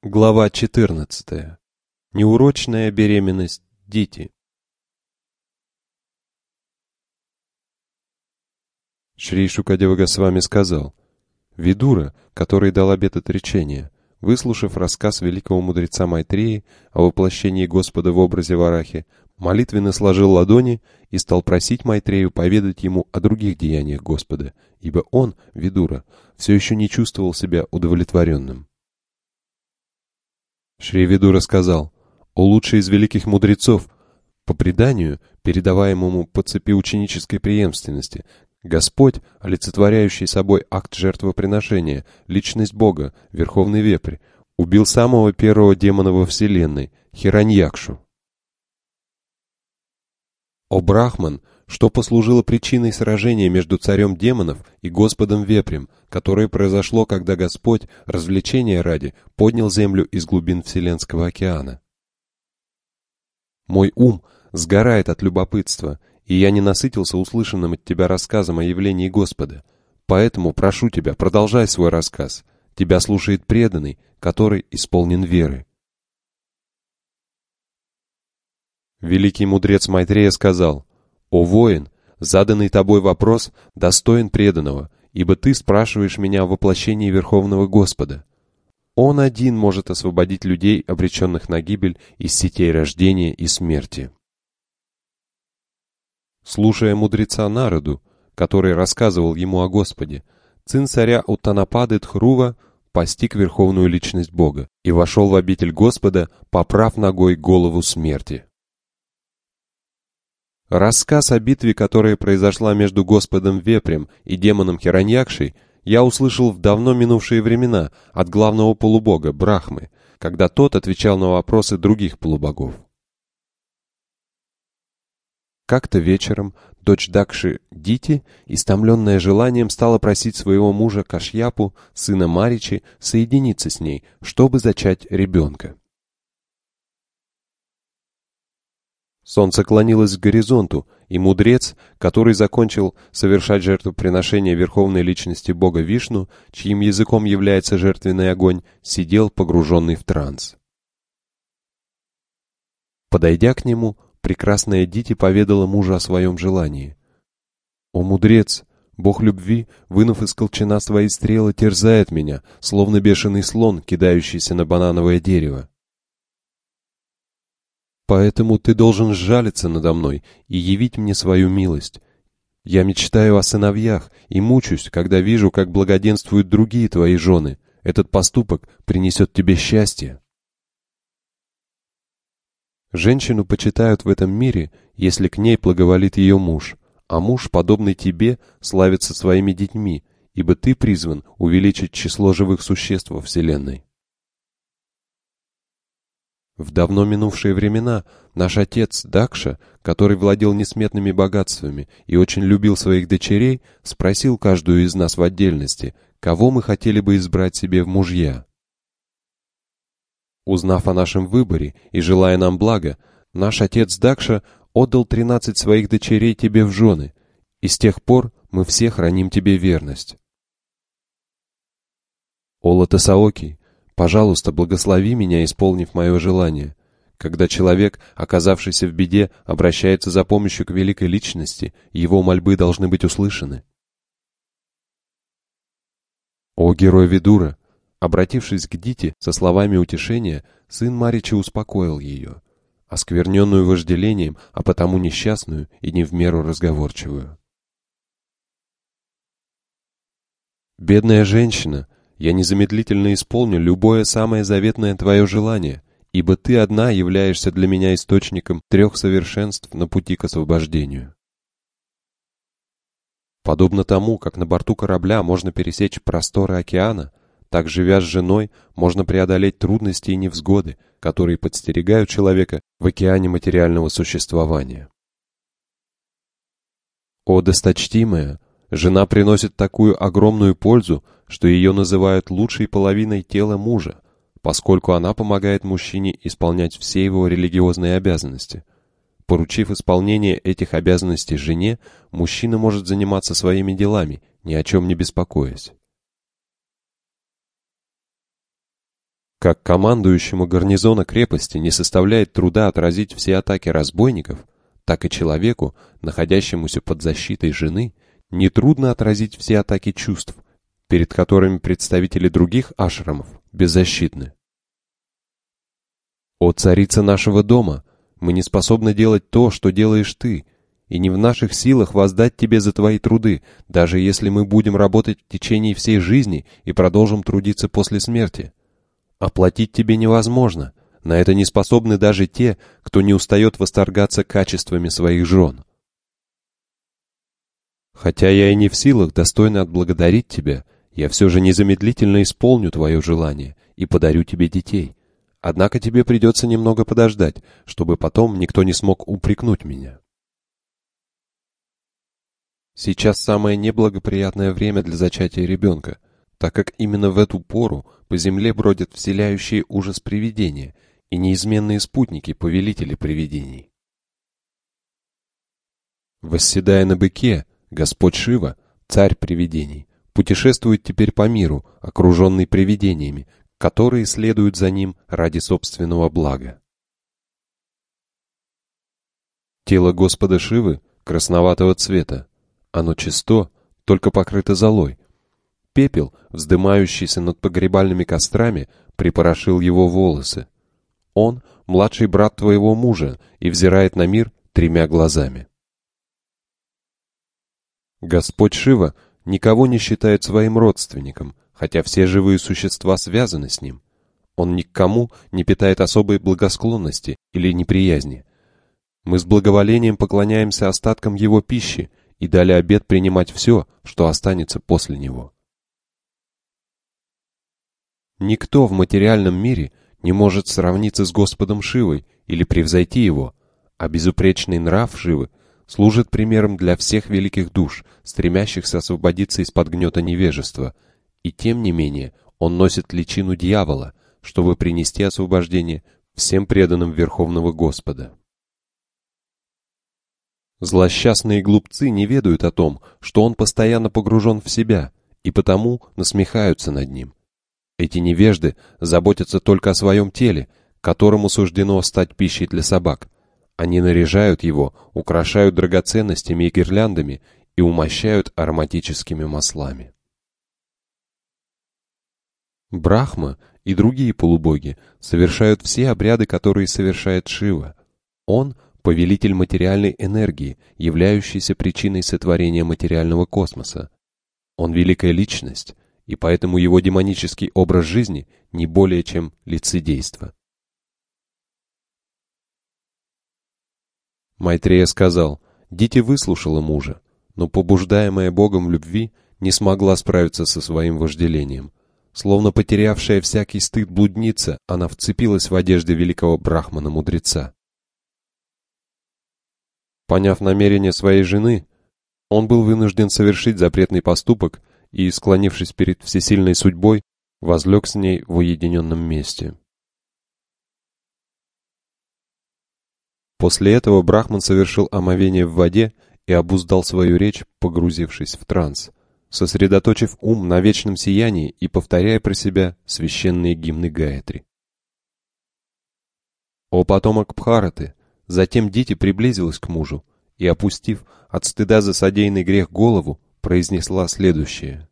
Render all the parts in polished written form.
Глава 14. Неурочная беременность Дити. Шри Шукадева Госвами сказал: Видура, который дал обет отречения, выслушав рассказ великого мудреца Майтреи о воплощении Господа в образе Варахи, молитвенно сложил ладони и стал просить Майтрею поведать ему о других деяниях Господа, ибо он, Видура, все еще не чувствовал себя удовлетворенным. Шри Видура сказал: «О лучший из великих мудрецов! По преданию, передаваемому по цепи ученической преемственности, Господь, олицетворяющий собой акт жертвоприношения, личность Бога, Верховный Вепрь, убил самого первого демона во Вселенной, Хираньякшу. О Брахман, что послужило причиной сражения между царем демонов и Господом Вепрем, которое произошло, когда Господь, развлечения ради, поднял землю из глубин Вселенского океана. Мой ум сгорает от любопытства, и я не насытился услышанным от тебя рассказом о явлении Господа. Поэтому прошу тебя, продолжай свой рассказ. Тебя слушает преданный, который исполнен веры». Великий мудрец Майтрея сказал: «О воин, заданный тобой вопрос достоин преданного, ибо ты спрашиваешь меня о воплощении Верховного Господа. Он один может освободить людей, обреченных на гибель, из сетей рождения и смерти». Слушая мудреца Нараду, который рассказывал ему о Господе, сын царя Уттанапады Дхрува постиг верховную личность Бога и вошел в обитель Господа, поправ ногой голову смерти. Рассказ о битве, которая произошла между Господом Вепрем и демоном Хираньякшей, я услышал в давно минувшие времена от главного полубога Брахмы, когда тот отвечал на вопросы других полубогов. Как-то вечером дочь Дакши Дити, истомленная желанием, стала просить своего мужа Кашьяпу, сына Маричи, соединиться с ней, чтобы зачать ребенка. Солнце клонилось к горизонту, и мудрец, который закончил совершать жертвоприношение верховной личности бога Вишну, чьим языком является жертвенный огонь, сидел погруженный в транс. Подойдя к нему, прекрасная Дити поведала мужу о своем желании. «О мудрец, бог любви, вынув из колчана свои стрелы, терзает меня, словно бешеный слон, кидающийся на банановое дерево. Поэтому ты должен сжалиться надо мной и явить мне свою милость. Я мечтаю о сыновьях и мучусь, когда вижу, как благоденствуют другие твои жены. Этот поступок принесет тебе счастье». Женщину почитают в этом мире, если к ней благоволит ее муж, а муж, подобный тебе, славится своими детьми, ибо ты призван увеличить число живых существ во Вселенной. В давно минувшие времена наш отец Дакша, который владел несметными богатствами и очень любил своих дочерей, спросил каждую из нас в отдельности, кого мы хотели бы избрать себе в мужья. Узнав о нашем выборе и желая нам блага, наш отец Дакша отдал 13 своих дочерей тебе в жены, и с тех пор мы все храним тебе верность. О Лотосаоки, пожалуйста, благослови меня, исполнив мое желание. Когда человек, оказавшийся в беде, обращается за помощью к великой личности, его мольбы должны быть услышаны. О герой Видура, обратившись к Дити со словами утешения, сын Маричи успокоил ее, оскверненную вожделением, а потому несчастную и не в меру разговорчивую. «Бедная женщина, я незамедлительно исполню любое самое заветное твое желание, ибо ты одна являешься для меня источником 3 совершенств на пути к освобождению». Подобно тому, как на борту корабля можно пересечь просторы океана, так, живя с женой, можно преодолеть трудности и невзгоды, которые подстерегают человека в океане материального существования. О досточтимая, жена приносит такую огромную пользу, что ее называют лучшей половиной тела мужа, поскольку она помогает мужчине исполнять все его религиозные обязанности. Поручив исполнение этих обязанностей жене, мужчина может заниматься своими делами, ни о чем не беспокоясь. Как командующему гарнизона крепости не составляет труда отразить все атаки разбойников, так и человеку, находящемуся под защитой жены, нетрудно отразить все атаки чувств, перед которыми представители других ашрамов беззащитны. «О царица нашего дома, мы не способны делать то, что делаешь ты, и не в наших силах воздать тебе за твои труды, даже если мы будем работать в течение всей жизни и продолжим трудиться после смерти. Оплатить тебе невозможно, на это не способны даже те, кто не устает восторгаться качествами своих жен. Хотя я и не в силах достойно отблагодарить тебя, я все же незамедлительно исполню твое желание и подарю тебе детей. Однако тебе придется немного подождать, чтобы потом никто не смог упрекнуть меня. Сейчас самое неблагоприятное время для зачатия ребенка, так как именно в эту пору по земле бродят вселяющие ужас привидения и неизменные спутники повелители привидений. Восседая на быке, Господь Шива, царь привидений, путешествует теперь по миру, окруженный привидениями, которые следуют за ним ради собственного блага. Тело Господа Шивы красноватого цвета, оно чисто, только покрыто золой. Пепел, вздымающийся над погребальными кострами, припорошил его волосы. Он — младший брат твоего мужа и взирает на мир 3 глазами. Господь Шива никого не считает своим родственником, хотя все живые существа связаны с ним. Он ни к кому не питает особой благосклонности или неприязни. Мы с благоволением поклоняемся остаткам его пищи и дали обет принимать все, что останется после него. Никто в материальном мире не может сравниться с Господом Шивой или превзойти его, а безупречный нрав Шивы служит примером для всех великих душ, стремящихся освободиться из-под гнета невежества, и тем не менее он носит личину дьявола, чтобы принести освобождение всем преданным Верховного Господа. Злосчастные глупцы не ведают о том, что он постоянно погружен в себя, и потому насмехаются над ним. Эти невежды заботятся только о своем теле, которому суждено стать пищей для собак. Они наряжают его, украшают драгоценностями и гирляндами и умощают ароматическими маслами. Брахма и другие полубоги совершают все обряды, которые совершает Шива. Он — повелитель материальной энергии, являющийся причиной сотворения материального космоса. Он великая личность, и поэтому его демонический образ жизни не более чем лицедейство. Майтрея сказал: «Дити выслушала мужа, но, побуждаемая Богом в любви, не смогла справиться со своим вожделением. Словно потерявшая всякий стыд блудница, она вцепилась в одежды великого брахмана-мудреца. Поняв намерение своей жены, он был вынужден совершить запретный поступок и, склонившись перед всесильной судьбой, возлег с ней в уединенном месте. После этого Брахман совершил омовение в воде и обуздал свою речь, погрузившись в транс, сосредоточив ум на вечном сиянии и повторяя про себя священные гимны Гаятри. «О потомок Бхараты!» Затем Дити приблизилась к мужу и, опустив от стыда за содеянный грех голову, произнесла следующее.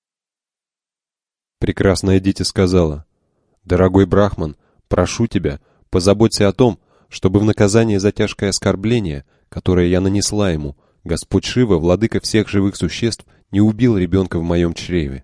Прекрасная Дити сказала: «Дорогой Брахман, прошу тебя, позаботься о том, чтобы в наказание за тяжкое оскорбление, которое я нанесла ему, Господь Шива, владыка всех живых существ, не убил ребенка в моем чреве.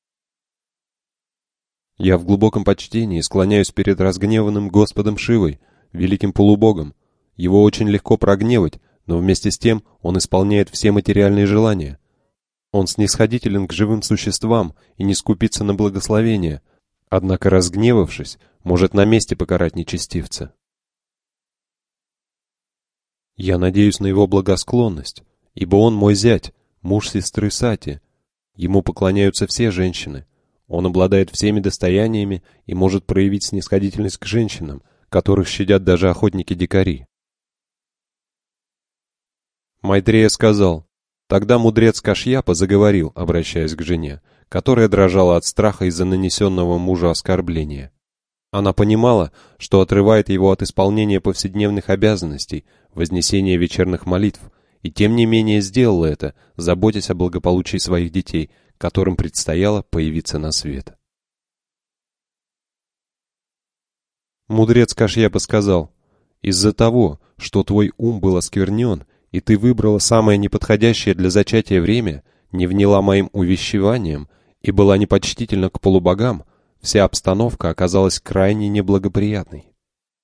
Я в глубоком почтении склоняюсь перед разгневанным Господом Шивой, великим полубогом. Его очень легко прогневать, но вместе с тем он исполняет все материальные желания. Он снисходителен к живым существам и не скупится на благословения, однако, разгневавшись, может на месте покарать нечестивца. Я надеюсь на его благосклонность, ибо он мой зять, муж сестры Сати. Ему поклоняются все женщины. Он обладает всеми достояниями и может проявить снисходительность к женщинам, которых щадят даже охотники-дикари». Майтрея сказал: Тогда мудрец Кашьяпа заговорил, обращаясь к жене, которая дрожала от страха из-за нанесенного мужу оскорбления. Она понимала, что отрывает его от исполнения повседневных обязанностей, вознесения вечерних молитв, и тем не менее сделала это, заботясь о благополучии своих детей, которым предстояло появиться на свет. Мудрец Кашьяпа сказал: «Из-за того, что твой ум был осквернен, и ты выбрала самое неподходящее для зачатия время, не вняла моим увещеваниям и была непочтительна к полубогам, вся обстановка оказалась крайне неблагоприятной.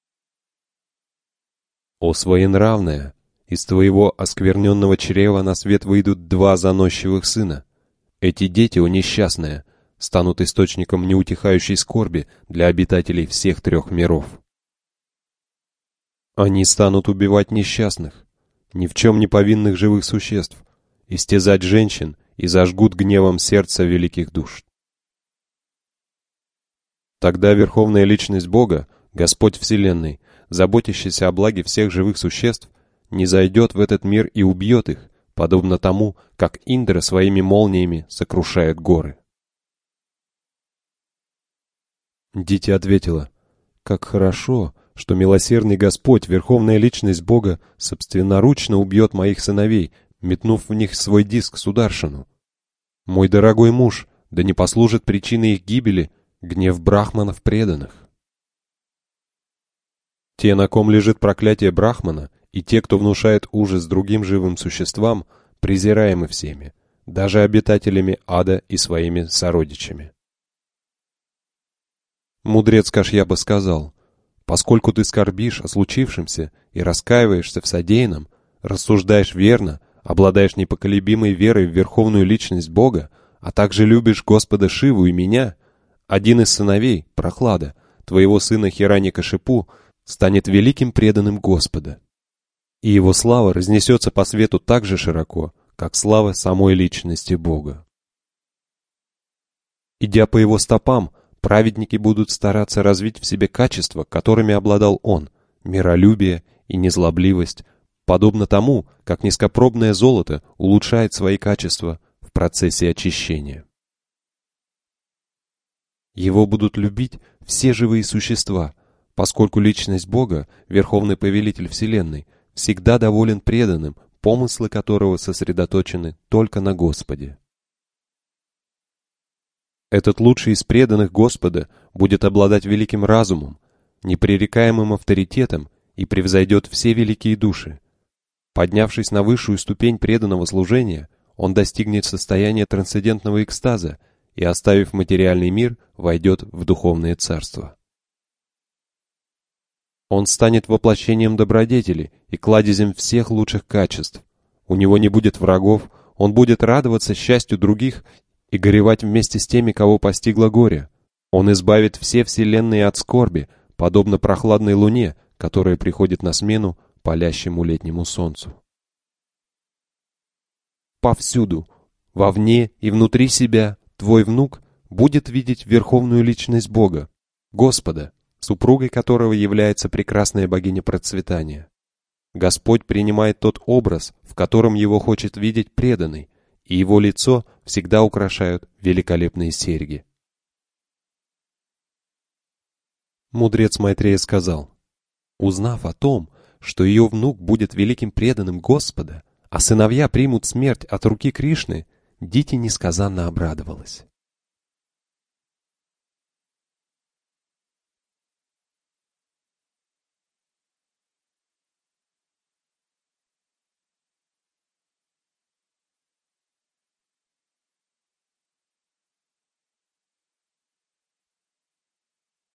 О своенравная, из твоего оскверненного чрева на свет выйдут два заносчивых сына. Эти дети, о несчастная, станут источником неутихающей скорби для обитателей всех трех миров. Они станут убивать несчастных, ни в чем не повинных живых существ, истязать женщин и зажгут гневом сердца великих душ. Тогда Верховная Личность Бога, Господь Вселенной, заботящийся о благе всех живых существ, не зайдет в этот мир и убьет их, подобно тому, как Индра своими молниями сокрушает горы. Дитя ответила: «Как хорошо, что милосердный Господь, Верховная Личность Бога, собственноручно убьет моих сыновей, метнув в них свой диск Сударшану. Мой дорогой муж, да не послужит причиной их гибели гнев брахманов преданных». Те, на ком лежит проклятие брахмана, и те, кто внушает ужас другим живым существам, презираемы всеми, даже обитателями ада и своими сородичами. Мудрец Кашьяпа сказал: «Поскольку ты скорбишь о случившемся и раскаиваешься в содеянном, рассуждаешь верно, обладаешь непоколебимой верой в Верховную Личность Бога, а также любишь Господа Шиву и меня, один из сыновей, Прохлада, твоего сына Хираньякашипу, станет великим преданным Господа. И его слава разнесется по свету так же широко, как слава самой Личности Бога. Идя по его стопам, праведники будут стараться развить в себе качества, которыми обладал он, миролюбие и незлобливость, подобно тому, как низкопробное золото улучшает свои качества в процессе очищения. Его будут любить все живые существа, поскольку Личность Бога, Верховный Повелитель Вселенной, всегда доволен преданным, помыслы которого сосредоточены только на Господе. Этот лучший из преданных Господа будет обладать великим разумом, непререкаемым авторитетом и превзойдет все великие души. Поднявшись на высшую ступень преданного служения, он достигнет состояния трансцендентного экстаза и, оставив материальный мир, войдет в духовное царство. Он станет воплощением добродетели и кладезем всех лучших качеств. У него не будет врагов, он будет радоваться счастью других и горевать вместе с теми, кого постигло горе. Он избавит все вселенные от скорби, подобно прохладной луне, которая приходит на смену палящему летнему солнцу. Повсюду, вовне и внутри себя, твой внук будет видеть Верховную Личность Бога, Господа, супругой которого является прекрасная богиня процветания. Господь принимает тот образ, в котором его хочет видеть преданный, и его лицо всегда украшают великолепные серьги. Мудрец Майтрея сказал: узнав о том, что ее внук будет великим преданным Господа, а сыновья примут смерть от руки Кришны, Дити несказанно обрадовалась.